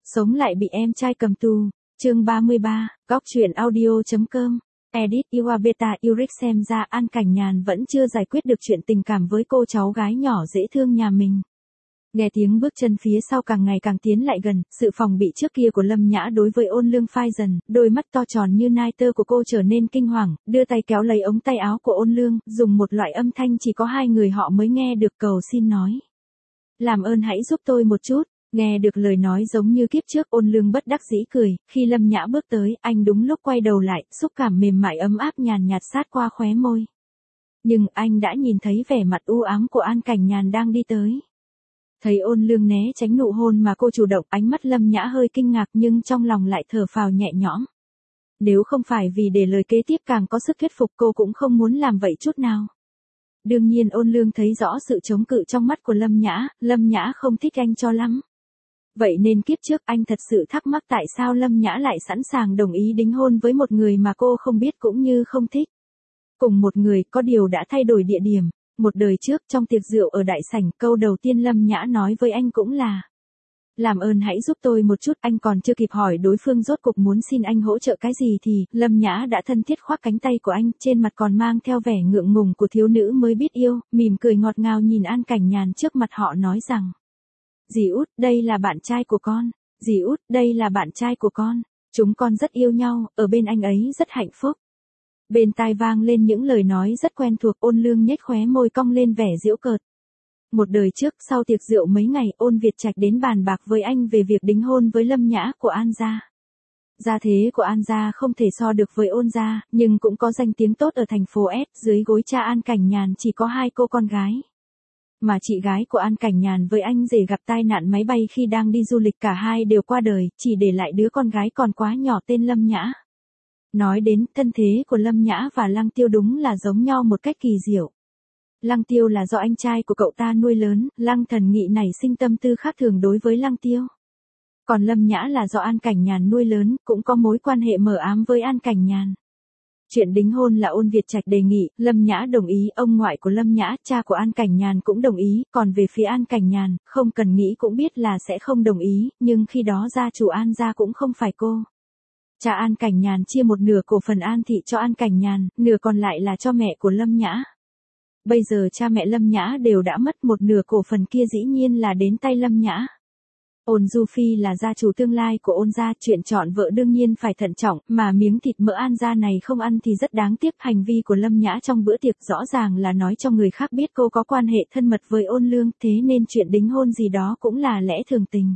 Sống lại bị em trai cầm tù. Chương 33, góc truyện audio.com. Edit Iwabeta Uric xem ra An Cảnh Nhàn vẫn chưa giải quyết được chuyện tình cảm với cô cháu gái nhỏ dễ thương nhà mình. Nghe tiếng bước chân phía sau càng ngày càng tiến lại gần, sự phòng bị trước kia của Lâm Nhã đối với Ôn Lương phai dần, đôi mắt to tròn như nai tơ của cô trở nên kinh hoàng, đưa tay kéo lấy ống tay áo của Ôn Lương, dùng một loại âm thanh chỉ có hai người họ mới nghe được cầu xin nói. Làm ơn hãy giúp tôi một chút. Nghe được lời nói giống như kiếp trước, Ôn Lương bất đắc dĩ cười, khi Lâm Nhã bước tới, anh đúng lúc quay đầu lại, xúc cảm mềm mại ấm áp nhàn nhạt sát qua khóe môi. Nhưng anh đã nhìn thấy vẻ mặt u ám của An Cảnh Nhàn đang đi tới. Thấy Ôn Lương né tránh nụ hôn mà cô chủ động, ánh mắt Lâm Nhã hơi kinh ngạc nhưng trong lòng lại thở phào nhẹ nhõm. Nếu không phải vì để lời kế tiếp càng có sức thuyết phục, cô cũng không muốn làm vậy chút nào. Đương nhiên Ôn Lương thấy rõ sự chống cự trong mắt của Lâm Nhã không thích anh cho lắm. Vậy nên kiếp trước anh thật sự thắc mắc tại sao Lâm Nhã lại sẵn sàng đồng ý đính hôn với một người mà cô không biết cũng như không thích. Cùng một người, có điều đã thay đổi địa điểm. Một đời trước trong tiệc rượu ở đại sảnh, câu đầu tiên Lâm Nhã nói với anh cũng là: làm ơn hãy giúp tôi một chút. Anh còn chưa kịp hỏi đối phương rốt cuộc muốn xin anh hỗ trợ cái gì thì Lâm Nhã đã thân thiết khoác cánh tay của anh, trên mặt còn mang theo vẻ ngượng ngùng của thiếu nữ mới biết yêu, mỉm cười ngọt ngào nhìn An Cảnh Nhàn trước mặt họ nói rằng: dì út, đây là bạn trai của con. Dì út, đây là bạn trai của con. Chúng con rất yêu nhau, ở bên anh ấy rất hạnh phúc. Bên tai vang lên những lời nói rất quen thuộc. Ôn Lương nhếch khóe môi cong lên vẻ giễu cợt. Một đời trước, sau tiệc rượu mấy ngày, Ôn Việt Trạch đến bàn bạc với anh về việc đính hôn với Lâm Nhã của An gia. Gia thế của An gia không thể so được với Ôn gia, nhưng cũng có danh tiếng tốt ở thành phố S. Dưới gối cha An Cảnh Nhàn chỉ có hai cô con gái. Mà chị gái của An Cảnh Nhàn với anh rể gặp tai nạn máy bay khi đang đi du lịch, cả hai đều qua đời, chỉ để lại đứa con gái còn quá nhỏ tên Lâm Nhã. Nói đến thân thế của Lâm Nhã và Lăng Tiêu đúng là giống nhau một cách kỳ diệu. Lăng Tiêu là do anh trai của cậu ta nuôi lớn, Lăng Thần Nghị nảy sinh tâm tư khác thường đối với Lăng Tiêu. Còn Lâm Nhã là do An Cảnh Nhàn nuôi lớn, cũng có mối quan hệ mờ ám với An Cảnh Nhàn. Chuyện đính hôn là Ôn Việt Trạch đề nghị, Lâm Nhã đồng ý, ông ngoại của Lâm Nhã, cha của An Cảnh Nhàn cũng đồng ý, còn về phía An Cảnh Nhàn, không cần nghĩ cũng biết là sẽ không đồng ý, nhưng khi đó gia chủ An gia cũng không phải cô. Cha An Cảnh Nhàn chia một nửa cổ phần An thị cho An Cảnh Nhàn, nửa còn lại là cho mẹ của Lâm Nhã. Bây giờ cha mẹ Lâm Nhã đều đã mất, một nửa cổ phần kia dĩ nhiên là đến tay Lâm Nhã. Ôn Du Phi là gia chủ tương lai của Ôn gia, chuyện chọn vợ đương nhiên phải thận trọng, mà miếng thịt mỡ An gia này không ăn thì rất đáng tiếc. Hành vi của Lâm Nhã trong bữa tiệc rõ ràng là nói cho người khác biết cô có quan hệ thân mật với Ôn Lương, thế nên chuyện đính hôn gì đó cũng là lẽ thường tình.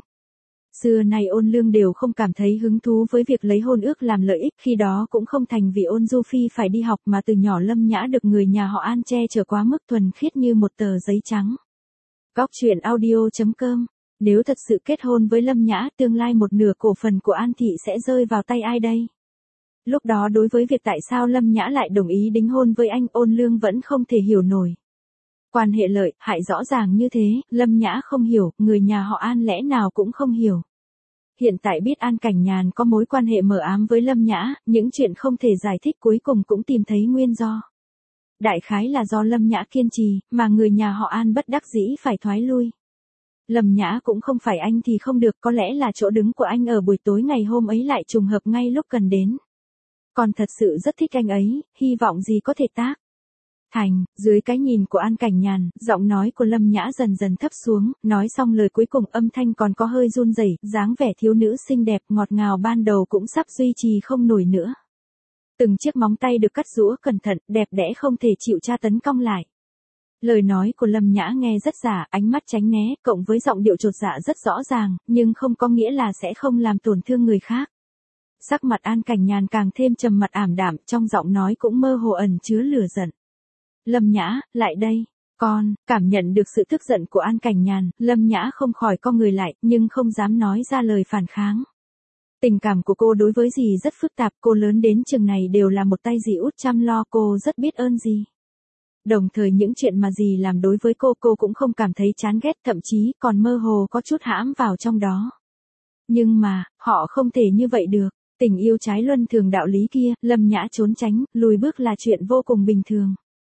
Xưa nay Ôn Lương đều không cảm thấy hứng thú với việc lấy hôn ước làm lợi ích, khi đó cũng không thành vì Ôn Du Phi phải đi học, mà từ nhỏ Lâm Nhã được người nhà họ An che chở quá mức thuần khiết như một tờ giấy trắng. Góc truyện audio.com. Nếu thật sự kết hôn với Lâm Nhã, tương lai một nửa cổ phần của An thị sẽ rơi vào tay ai đây? Lúc đó đối với việc tại sao Lâm Nhã lại đồng ý đính hôn với anh, Ôn Lương vẫn không thể hiểu nổi. Quan hệ lợi hại rõ ràng như thế, Lâm Nhã không hiểu, người nhà họ An lẽ nào cũng không hiểu. Hiện tại biết An Cảnh Nhàn có mối quan hệ mờ ám với Lâm Nhã, những chuyện không thể giải thích cuối cùng cũng tìm thấy nguyên do. Đại khái là do Lâm Nhã kiên trì, mà người nhà họ An bất đắc dĩ phải thoái lui. Lâm Nhã cũng không phải anh thì không được, có lẽ là chỗ đứng của anh ở buổi tối ngày hôm ấy lại trùng hợp ngay lúc cần đến. Còn thật sự rất thích anh ấy, hy vọng gì có thể tác thành. Dưới cái nhìn của An Cảnh Nhàn, giọng nói của Lâm Nhã dần dần thấp xuống, nói xong lời cuối cùng âm thanh còn có hơi run rẩy, dáng vẻ thiếu nữ xinh đẹp ngọt ngào ban đầu cũng sắp duy trì không nổi nữa. Từng chiếc móng tay được cắt rũa cẩn thận, đẹp đẽ không thể chịu tra tấn cong lại. Lời nói của Lâm Nhã nghe rất giả, ánh mắt tránh né, cộng với giọng điệu chột dạ rất rõ ràng, nhưng không có nghĩa là sẽ không làm tổn thương người khác. Sắc mặt An Cảnh Nhàn càng thêm trầm mặt ảm đạm, trong giọng nói cũng mơ hồ ẩn chứa lửa giận. Lâm Nhã, lại đây. Con, cảm nhận được sự tức giận của An Cảnh Nhàn, Lâm Nhã không khỏi co người lại, nhưng không dám nói ra lời phản kháng. Tình cảm của cô đối với dì rất phức tạp, cô lớn đến chừng này đều là một tay dì út chăm lo, cô rất biết ơn dì. Đồng thời những chuyện mà dì làm đối với cô cũng không cảm thấy chán ghét, thậm chí còn mơ hồ có chút hãm vào trong đó. Nhưng mà, họ không thể như vậy được. Tình yêu trái luân thường đạo lý kia, Lâm Nhã trốn tránh, lùi bước là chuyện vô cùng bình thường.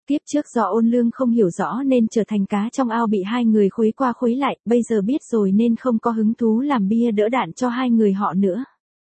Kiếp trước do Ôn Lương không hiểu rõ nên trở thành cá trong ao bị hai người khuấy qua khuấy lại, bây giờ biết rồi nên không có hứng thú làm bia đỡ đạn cho hai người họ nữa.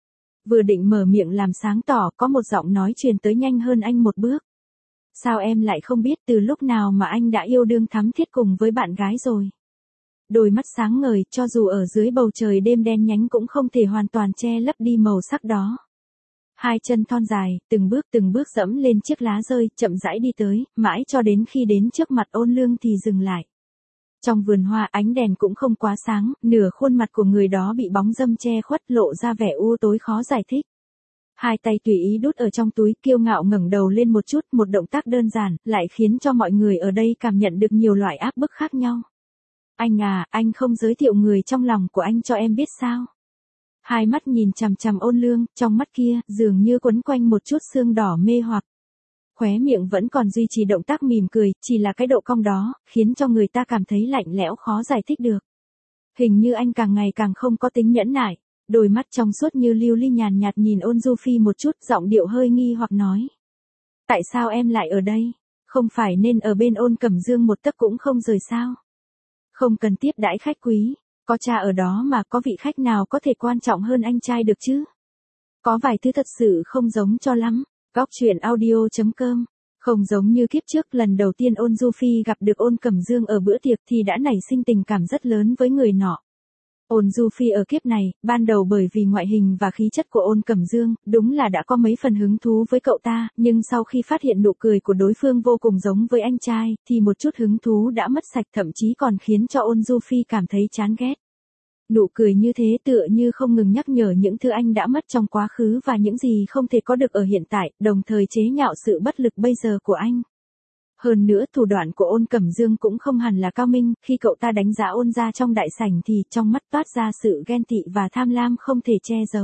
Vừa định mở miệng làm sáng tỏ, có một giọng nói truyền tới nhanh hơn anh một bước. Sao em lại không biết từ lúc nào mà anh đã yêu đương thắm thiết cùng với bạn gái rồi? Đôi mắt sáng ngời, cho dù ở dưới bầu trời đêm đen nhánh cũng không thể hoàn toàn che lấp đi màu sắc đó. Hai chân thon dài, từng bước dẫm lên chiếc lá rơi, chậm rãi đi tới, mãi cho đến khi đến trước mặt Ôn Lương thì dừng lại. Trong vườn hoa ánh đèn cũng không quá sáng, nửa khuôn mặt của người đó bị bóng râm che khuất lộ ra vẻ u tối khó giải thích. Hai tay tùy ý đút ở trong túi, kiêu ngạo ngẩng đầu lên một chút, một động tác đơn giản, lại khiến cho mọi người ở đây cảm nhận được nhiều loại áp bức khác nhau. Anh à, anh không giới thiệu người trong lòng của anh cho em biết sao? Hai mắt nhìn chằm chằm Ôn Lương, trong mắt kia, dường như quấn quanh một chút sương đỏ mê hoặc. Khóe miệng vẫn còn duy trì động tác mỉm cười, chỉ là cái độ cong đó, khiến cho người ta cảm thấy lạnh lẽo khó giải thích được. Hình như anh càng ngày càng không có tính nhẫn nại, đôi mắt trong suốt như lưu ly nhàn nhạt nhìn Ôn Du Phi một chút, giọng điệu hơi nghi hoặc nói. Tại sao em lại ở đây? Không phải nên ở bên Ôn Cẩm Dương một tấc cũng không rời sao? Không cần tiếp đãi khách quý, có cha ở đó mà, có vị khách nào có thể quan trọng hơn anh trai được chứ? Có vài thứ thật sự không giống cho lắm. Góc truyện audio.com. Không giống như kiếp trước, lần đầu tiên Ôn Du Phi gặp được Ôn Cẩm Dương ở bữa tiệc thì đã nảy sinh tình cảm rất lớn với người nọ. Ôn Du Phi ở kiếp này, ban đầu bởi vì ngoại hình và khí chất của Ôn Cẩm Dương, đúng là đã có mấy phần hứng thú với cậu ta, nhưng sau khi phát hiện nụ cười của đối phương vô cùng giống với anh trai, thì một chút hứng thú đã mất sạch, thậm chí còn khiến cho Ôn Du Phi cảm thấy chán ghét. Nụ cười như thế tựa như không ngừng nhắc nhở những thứ anh đã mất trong quá khứ và những gì không thể có được ở hiện tại, đồng thời chế nhạo sự bất lực bây giờ của anh. Hơn nữa thủ đoạn của Ôn Cẩm Dương cũng không hẳn là cao minh, khi cậu ta đánh giá Ôn gia trong đại sảnh thì trong mắt toát ra sự ghen tị và tham lam không thể che giấu.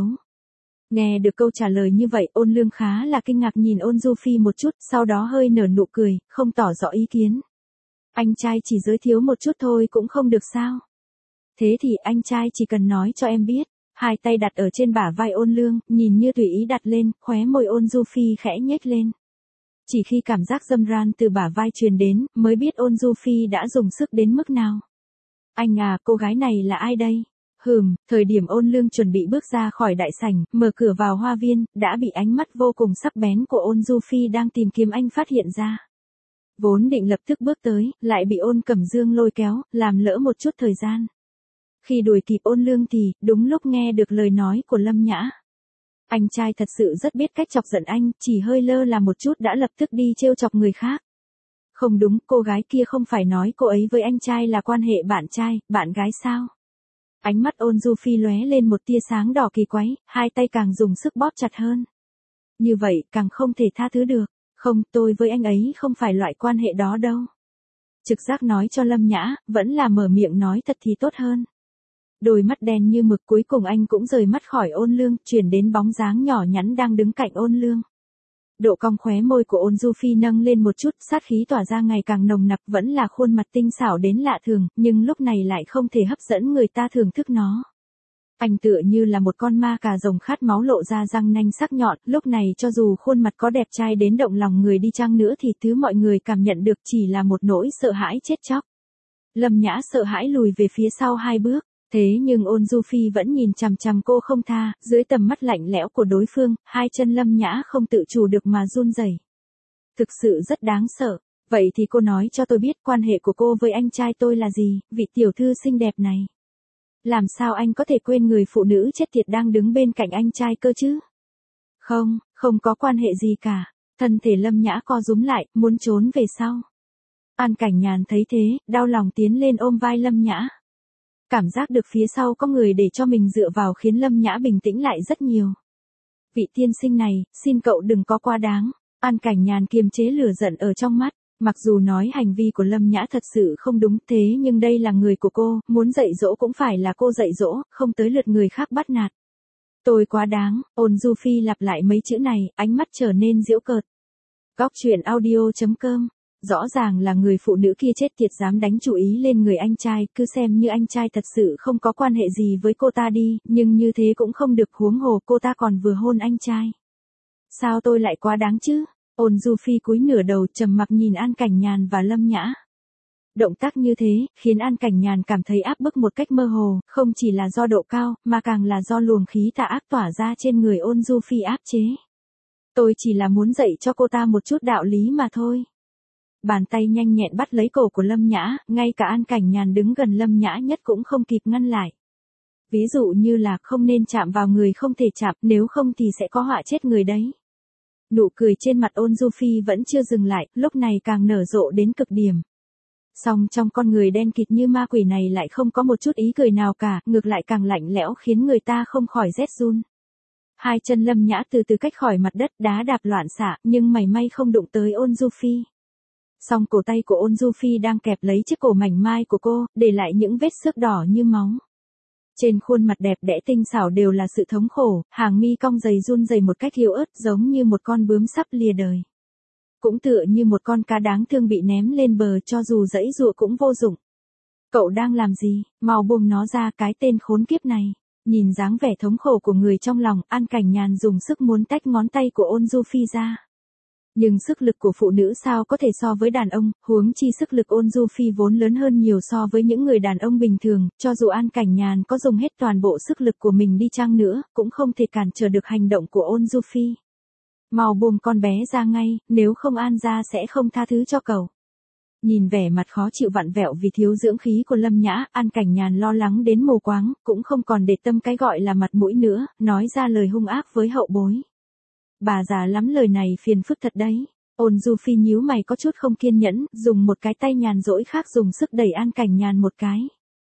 Nghe được câu trả lời như vậy, Ôn Lương khá là kinh ngạc nhìn Ôn Du Phi một chút, sau đó hơi nở nụ cười, không tỏ rõ ý kiến. Anh trai chỉ giới thiệu một chút thôi cũng không được sao? Thế thì anh trai chỉ cần nói cho em biết. Hai tay đặt ở trên bả vai Ôn Lương, nhìn như tùy ý đặt lên, khóe môi Ôn Du Phi khẽ nhếch lên. Chỉ khi cảm giác dâm ran từ bả vai truyền đến, mới biết Ôn Du Phi đã dùng sức đến mức nào. Anh à, cô gái này là ai đây? Thời điểm Ôn Lương chuẩn bị bước ra khỏi đại sảnh, mở cửa vào hoa viên, đã bị ánh mắt vô cùng sắc bén của Ôn Du Phi đang tìm kiếm anh phát hiện ra. Vốn định lập tức bước tới, lại bị Ôn Cẩm Dương lôi kéo, làm lỡ một chút thời gian. Khi đuổi kịp Ôn Lương thì, đúng lúc nghe được lời nói của Lâm Nhã. Anh trai thật sự rất biết cách chọc giận anh, chỉ hơi lơ là một chút đã lập tức đi trêu chọc người khác. Không đúng, cô gái kia không phải nói cô ấy với anh trai là quan hệ bạn trai, bạn gái sao? Ánh mắt Ôn Du Phi lóe lên một tia sáng đỏ kỳ quái, hai tay càng dùng sức bóp chặt hơn. Như vậy, càng không thể tha thứ được. Không, tôi với anh ấy không phải loại quan hệ đó đâu. Trực giác nói cho Lâm Nhã, vẫn là mở miệng nói thật thì tốt hơn. Đôi mắt đen như mực, cuối cùng anh cũng rời mắt khỏi Ôn Lương, chuyển đến bóng dáng nhỏ nhắn đang đứng cạnh Ôn Lương. Độ cong khóe môi của Ôn Du Phi nâng lên một chút, sát khí tỏa ra ngày càng nồng nặc, vẫn là khuôn mặt tinh xảo đến lạ thường, nhưng lúc này lại không thể hấp dẫn người ta thưởng thức nó. Anh tựa như là một con ma cà rồng khát máu lộ ra răng nanh sắc nhọn, lúc này cho dù khuôn mặt có đẹp trai đến động lòng người đi chăng nữa thì thứ mọi người cảm nhận được chỉ là một nỗi sợ hãi chết chóc. Lâm Nhã sợ hãi lùi về phía sau hai bước. Thế nhưng Ôn Du Phi vẫn nhìn chằm chằm cô không tha, dưới tầm mắt lạnh lẽo của đối phương, hai chân Lâm Nhã không tự chủ được mà run rẩy. Thực sự rất đáng sợ. Vậy thì cô nói cho tôi biết quan hệ của cô với anh trai tôi là gì, vị tiểu thư xinh đẹp này. Làm sao anh có thể quên người phụ nữ chết tiệt đang đứng bên cạnh anh trai cơ chứ? Không có quan hệ gì cả. Thân thể Lâm Nhã co rúm lại, muốn trốn về sau. An Cảnh Nhàn thấy thế, đau lòng tiến lên ôm vai Lâm Nhã. Cảm giác được phía sau có người để cho mình dựa vào khiến Lâm Nhã bình tĩnh lại rất nhiều. Vị tiên sinh này, xin cậu đừng có quá đáng. An Cảnh Nhàn kiềm chế lửa giận ở trong mắt. Mặc dù nói hành vi của Lâm Nhã thật sự không đúng thế nhưng đây là người của cô, muốn dạy dỗ cũng phải là cô dạy dỗ, không tới lượt người khác bắt nạt. Tôi quá đáng, Ôn Du Phi lặp lại mấy chữ này, ánh mắt trở nên giễu cợt. Góc truyện audio.com. Rõ ràng là người phụ nữ kia chết tiệt dám đánh chú ý lên người anh trai, cứ xem như anh trai thật sự không có quan hệ gì với cô ta đi, nhưng như thế cũng không được, huống hồ cô ta còn vừa hôn anh trai. Sao tôi lại quá đáng chứ? Ôn Du Phi cúi nửa đầu trầm mặc nhìn An Cảnh Nhàn và Lâm Nhã. Động tác như thế, khiến An Cảnh Nhàn cảm thấy áp bức một cách mơ hồ, không chỉ là do độ cao, mà càng là do luồng khí tà ác tỏa ra trên người Ôn Du Phi áp chế. Tôi chỉ là muốn dạy cho cô ta một chút đạo lý mà thôi. Bàn tay nhanh nhẹn bắt lấy cổ của Lâm Nhã, ngay cả An Cảnh Nhàn đứng gần Lâm Nhã nhất cũng không kịp ngăn lại. Ví dụ như là không nên chạm vào người không thể chạm, nếu không thì sẽ có họa chết người đấy. Nụ cười trên mặt Ôn Du Phi vẫn chưa dừng lại, lúc này càng nở rộ đến cực điểm. Song trong con người đen kịt như ma quỷ này lại không có một chút ý cười nào cả, ngược lại càng lạnh lẽo khiến người ta không khỏi rét run. Hai chân Lâm Nhã từ từ cách khỏi mặt đất, đá đạp loạn xạ, nhưng mảy may không đụng tới Ôn Du Phi. Song cổ tay của Ôn Du Phi đang kẹp lấy chiếc cổ mảnh mai của cô, để lại những vết xước đỏ như máu. Trên khuôn mặt đẹp đẽ tinh xảo đều là sự thống khổ, hàng mi cong dày run rẩy một cách yếu ớt giống như một con bướm sắp lìa đời. Cũng tựa như một con cá đáng thương bị ném lên bờ cho dù giãy giụa cũng vô dụng. Cậu đang làm gì, mau buông nó ra cái tên khốn kiếp này. Nhìn dáng vẻ thống khổ của người trong lòng, An Cảnh Nhàn dùng sức muốn tách ngón tay của Ôn Du Phi ra. Nhưng sức lực của phụ nữ sao có thể so với đàn ông, huống chi sức lực Ôn Du Phi vốn lớn hơn nhiều so với những người đàn ông bình thường, cho dù An Cảnh Nhàn có dùng hết toàn bộ sức lực của mình đi chăng nữa, cũng không thể cản trở được hành động của Ôn Du Phi. Mau buông con bé ra ngay, nếu không An gia sẽ không tha thứ cho cậu. Nhìn vẻ mặt khó chịu vặn vẹo vì thiếu dưỡng khí của Lâm Nhã, An Cảnh Nhàn lo lắng đến mù quáng, cũng không còn để tâm cái gọi là mặt mũi nữa, nói ra lời hung ác với hậu bối. Bà già lắm lời này phiền phức thật đấy. Ôn Du Phi nhíu mày có chút không kiên nhẫn, dùng một cái tay nhàn rỗi khác dùng sức đẩy An Cảnh Nhàn một cái.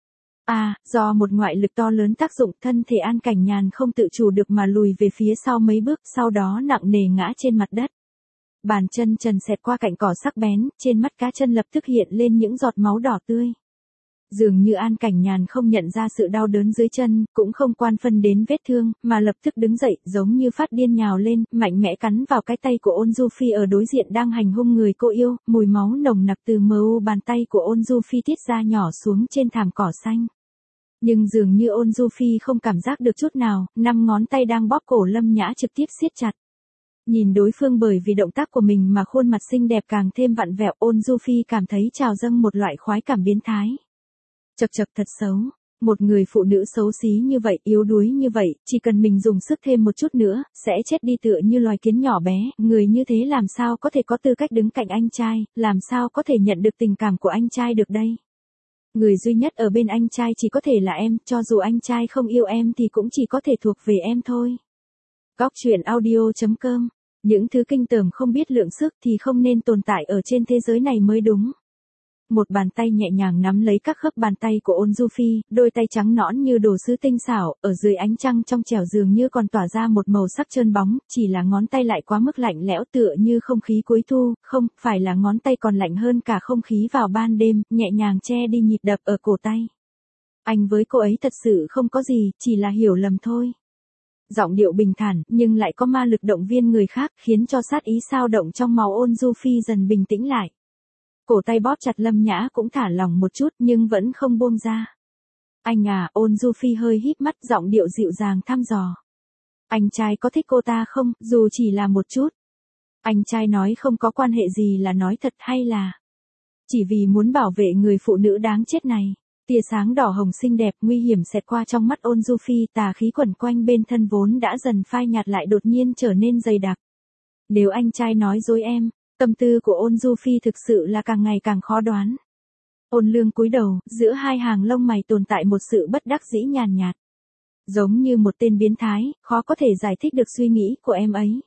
Do một ngoại lực to lớn tác dụng, thân thể An Cảnh Nhàn không tự chủ được mà lùi về phía sau mấy bước, sau đó nặng nề ngã trên mặt đất. Bàn chân trần xẹt qua cạnh cỏ sắc bén, trên mắt cá chân lập tức hiện lên những giọt máu đỏ tươi. Dường như An Cảnh Nhàn không nhận ra sự đau đớn dưới chân, cũng không quan phân đến vết thương, mà lập tức đứng dậy, giống như phát điên nhào lên, mạnh mẽ cắn vào cái tay của Ôn Du Phi ở đối diện đang hành hung người cô yêu, mùi máu nồng nặc từ bàn tay của Ôn Du Phi tiết ra nhỏ xuống trên thảm cỏ xanh. Nhưng dường như Ôn Du Phi không cảm giác được chút nào, 5 ngón tay đang bóp cổ Lâm Nhã trực tiếp siết chặt. Nhìn đối phương bởi vì động tác của mình mà khuôn mặt xinh đẹp càng thêm vặn vẹo, Ôn Du Phi cảm thấy trào dâng một loại khoái cảm biến thái. Chậc chậc thật xấu. Một người phụ nữ xấu xí như vậy, yếu đuối như vậy, chỉ cần mình dùng sức thêm một chút nữa, sẽ chết đi tựa như loài kiến nhỏ bé, người như thế làm sao có thể có tư cách đứng cạnh anh trai, làm sao có thể nhận được tình cảm của anh trai được đây. Người duy nhất ở bên anh trai chỉ có thể là em, cho dù anh trai không yêu em thì cũng chỉ có thể thuộc về em thôi. Góc truyện audio.com. Những thứ kinh tởm không biết lượng sức thì không nên tồn tại ở trên thế giới này mới đúng. Một bàn tay nhẹ nhàng nắm lấy các khớp bàn tay của Ôn Du Phi, đôi tay trắng nõn như đồ sứ tinh xảo, ở dưới ánh trăng trong trẻo dường như còn tỏa ra một màu sắc trơn bóng, chỉ là ngón tay lại quá mức lạnh lẽo tựa như không khí cuối thu, không, phải là ngón tay còn lạnh hơn cả không khí vào ban đêm, nhẹ nhàng che đi nhịp đập ở cổ tay. Anh với cô ấy thật sự không có gì, chỉ là hiểu lầm thôi. Giọng điệu bình thản, nhưng lại có ma lực động viên người khác, khiến cho sát ý xao động trong máu Ôn Du Phi dần bình tĩnh lại. Cổ tay bóp chặt Lâm Nhã cũng thả lỏng một chút nhưng vẫn không buông ra. Anh à, Ôn Du Phi hơi híp mắt, giọng điệu dịu dàng thăm dò. Anh trai có thích cô ta không, dù chỉ là một chút? Anh trai nói không có quan hệ gì là nói thật hay là chỉ vì muốn bảo vệ người phụ nữ đáng chết này? Tia sáng đỏ hồng xinh đẹp nguy hiểm xẹt qua trong mắt Ôn Du Phi, tà khí quẩn quanh bên thân vốn đã dần phai nhạt lại đột nhiên trở nên dày đặc. Nếu anh trai nói dối em, tâm tư của Ôn Du Phi thực sự là càng ngày càng khó đoán. Ôn Lương cúi đầu, giữa hai hàng lông mày tồn tại một sự bất đắc dĩ nhàn nhạt. Giống như một tên biến thái, khó có thể giải thích được suy nghĩ của em ấy.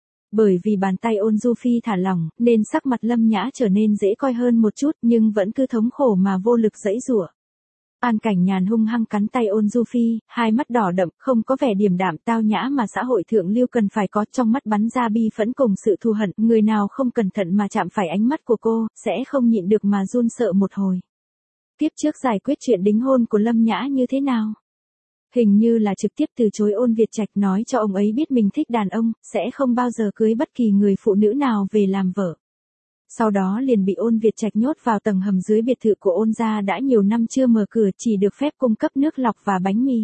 Bởi vì bàn tay Ôn Du Phi thả lỏng, nên sắc mặt Lâm Nhã trở nên dễ coi hơn một chút, nhưng vẫn cứ thống khổ mà vô lực giãy giụa. An Cảnh Nhàn hung hăng cắn tay Ôn Du Phi, hai mắt đỏ đậm, không có vẻ điềm đạm tao nhã mà xã hội thượng lưu cần phải có, trong mắt bắn ra bi phẫn cùng sự thù hận, người nào không cẩn thận mà chạm phải ánh mắt của cô, sẽ không nhịn được mà run sợ một hồi. Tiếp trước giải quyết chuyện đính hôn của Lâm Nhã như thế nào? Hình như là trực tiếp từ chối Ôn Việt Trạch, nói cho ông ấy biết mình thích đàn ông, sẽ không bao giờ cưới bất kỳ người phụ nữ nào về làm vợ. Sau đó liền bị Ôn Việt Trạch nhốt vào tầng hầm dưới biệt thự của Ôn gia đã nhiều năm chưa mở cửa, chỉ được phép cung cấp nước lọc và bánh mì.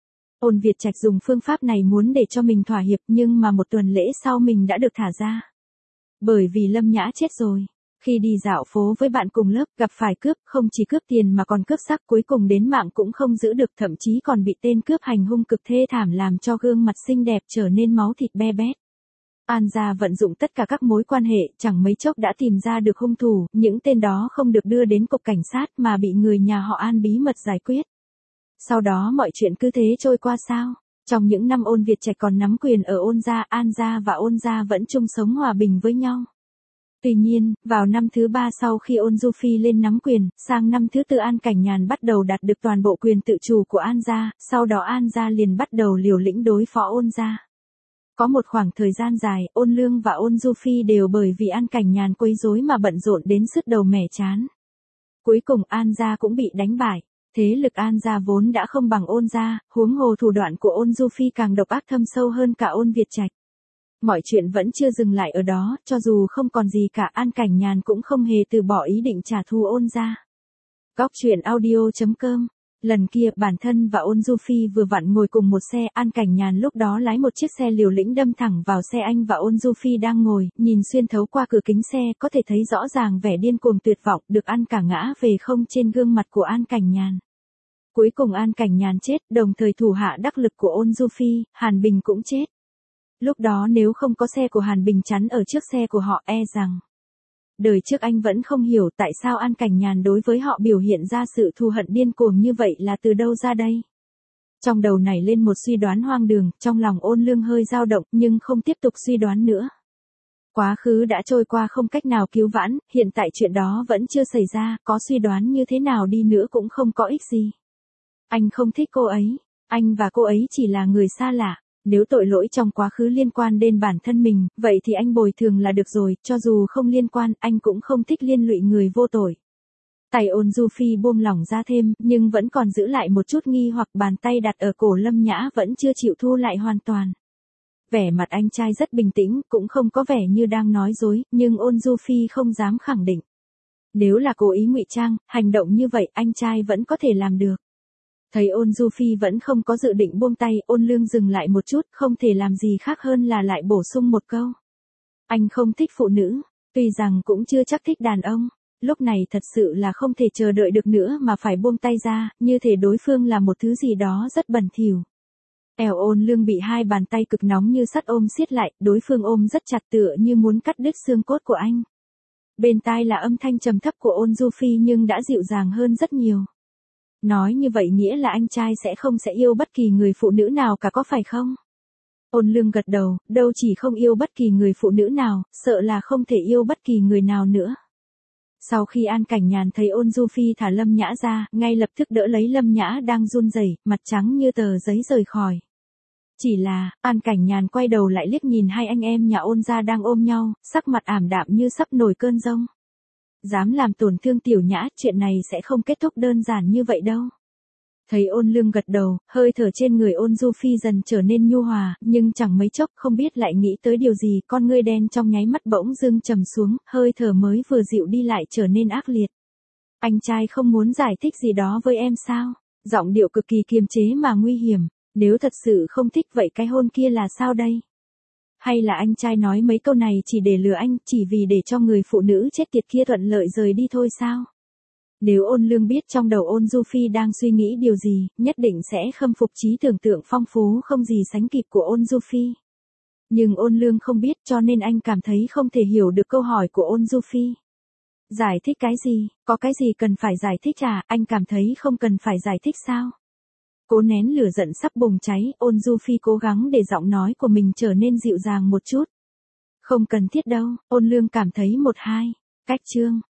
Ôn Việt Trạch dùng phương pháp này muốn để cho mình thỏa hiệp, nhưng mà một tuần lễ sau mình đã được thả ra. Bởi vì Lâm Nhã chết rồi. Khi đi dạo phố với bạn cùng lớp, gặp phải cướp, không chỉ cướp tiền mà còn cướp sắc, cuối cùng đến mạng cũng không giữ được, thậm chí còn bị tên cướp hành hung cực thê thảm làm cho gương mặt xinh đẹp trở nên máu thịt be bét. An gia vận dụng tất cả các mối quan hệ, chẳng mấy chốc đã tìm ra được hung thủ, những tên đó không được đưa đến cục cảnh sát mà bị người nhà họ An bí mật giải quyết. Sau đó mọi chuyện cứ thế trôi qua sao? Trong những năm Ôn Việt Trạch còn nắm quyền ở Ôn gia, An gia và Ôn gia vẫn chung sống hòa bình với nhau. Tuy nhiên, vào năm thứ 3 sau khi Ôn Du Phi lên nắm quyền, sang năm thứ 4 An Cảnh Nhàn bắt đầu đạt được toàn bộ quyền tự chủ của An gia, sau đó An gia liền bắt đầu liều lĩnh đối phó Ôn gia. Có một khoảng thời gian dài, Ôn Lương và Ôn Du Phi đều bởi vì An Cảnh Nhàn quấy rối mà bận rộn đến sứt đầu mẻ trán. Cuối cùng An gia cũng bị đánh bại. Thế lực An gia vốn đã không bằng Ôn gia, huống hồ thủ đoạn của Ôn Du Phi càng độc ác thâm sâu hơn cả Ôn Việt Trạch. Mọi chuyện vẫn chưa dừng lại ở đó, cho dù không còn gì cả, An Cảnh Nhàn cũng không hề từ bỏ ý định trả thù Ôn gia. Góc truyện audio.com. Lần kia, bản thân và Ôn Du Phi vừa vặn ngồi cùng một xe, An Cảnh Nhàn lúc đó lái một chiếc xe liều lĩnh đâm thẳng vào xe anh và Ôn Du Phi đang ngồi, nhìn xuyên thấu qua cửa kính xe, có thể thấy rõ ràng vẻ điên cuồng tuyệt vọng, được ăn cả ngã về không trên gương mặt của An Cảnh Nhàn. Cuối cùng An Cảnh Nhàn chết, đồng thời thủ hạ đắc lực của Ôn Du Phi, Hàn Bình cũng chết. Lúc đó nếu không có xe của Hàn Bình chắn ở trước xe của họ, e rằng đời trước anh vẫn không hiểu tại sao An Cảnh Nhàn đối với họ biểu hiện ra sự thù hận điên cuồng như vậy là từ đâu ra đây. Trong đầu nảy lên một suy đoán hoang đường, trong lòng Ôn Lương hơi dao động nhưng không tiếp tục suy đoán nữa. Quá khứ đã trôi qua không cách nào cứu vãn, hiện tại chuyện đó vẫn chưa xảy ra, có suy đoán như thế nào đi nữa cũng không có ích gì. Anh không thích cô ấy, anh và cô ấy chỉ là người xa lạ. Nếu tội lỗi trong quá khứ liên quan đến bản thân mình, vậy thì anh bồi thường là được rồi, cho dù không liên quan, anh cũng không thích liên lụy người vô tội. Tay Ôn Du Phi buông lỏng ra thêm, nhưng vẫn còn giữ lại một chút nghi hoặc, bàn tay đặt ở cổ Lâm Nhã vẫn chưa chịu thu lại hoàn toàn. Vẻ mặt anh trai rất bình tĩnh, cũng không có vẻ như đang nói dối, nhưng Ôn Du Phi không dám khẳng định. Nếu là cố ý ngụy trang, hành động như vậy anh trai vẫn có thể làm được. Thấy Ôn Du Phi vẫn không có dự định buông tay, Ôn Lương dừng lại một chút, không thể làm gì khác hơn là lại bổ sung một câu. Anh không thích phụ nữ, tuy rằng cũng chưa chắc thích đàn ông, lúc này thật sự là không thể chờ đợi được nữa mà phải buông tay ra, như thể đối phương là một thứ gì đó rất bẩn thỉu. Eo Ôn Lương bị hai bàn tay cực nóng như sắt ôm siết lại, đối phương ôm rất chặt tựa như muốn cắt đứt xương cốt của anh. Bên tai là âm thanh trầm thấp của Ôn Du Phi nhưng đã dịu dàng hơn rất nhiều. Nói như vậy nghĩa là anh trai sẽ yêu bất kỳ người phụ nữ nào cả có phải không? Ôn Lương gật đầu, đâu chỉ không yêu bất kỳ người phụ nữ nào, sợ là không thể yêu bất kỳ người nào nữa. Sau khi An Cảnh Nhàn thấy Ôn Du Phi thả Lâm Nhã ra, ngay lập tức đỡ lấy Lâm Nhã đang run rẩy, mặt trắng như tờ giấy rời khỏi. Chỉ là, An Cảnh Nhàn quay đầu lại liếc nhìn hai anh em nhà Ôn gia đang ôm nhau, sắc mặt ảm đạm như sắp nổi cơn giông. Dám làm tổn thương Tiểu Nhã, chuyện này sẽ không kết thúc đơn giản như vậy đâu. Thấy Ôn Lương gật đầu, hơi thở trên người Ôn Du Phi dần trở nên nhu hòa, nhưng chẳng mấy chốc không biết lại nghĩ tới điều gì, con ngươi đen trong nháy mắt bỗng dưng trầm xuống, hơi thở mới vừa dịu đi lại trở nên ác liệt. Anh trai không muốn giải thích gì đó với em sao? Giọng điệu cực kỳ kiềm chế mà nguy hiểm, nếu thật sự không thích vậy cái hôn kia là sao đây? Hay là anh trai nói mấy câu này chỉ để lừa anh, chỉ vì để cho người phụ nữ chết tiệt kia thuận lợi rời đi thôi sao? Nếu Ôn Lương biết trong đầu Ôn Du Phi đang suy nghĩ điều gì, nhất định sẽ khâm phục trí tưởng tượng phong phú không gì sánh kịp của Ôn Du Phi. Nhưng Ôn Lương không biết cho nên anh cảm thấy không thể hiểu được câu hỏi của Ôn Du Phi. Giải thích cái gì, có cái gì cần phải giải thích à, anh cảm thấy không cần phải giải thích sao? Cố nén lửa giận sắp bùng cháy, Ôn Du Phi cố gắng để giọng nói của mình trở nên dịu dàng một chút. Không cần thiết đâu, Ôn Lương cảm thấy một hai. Cách chương.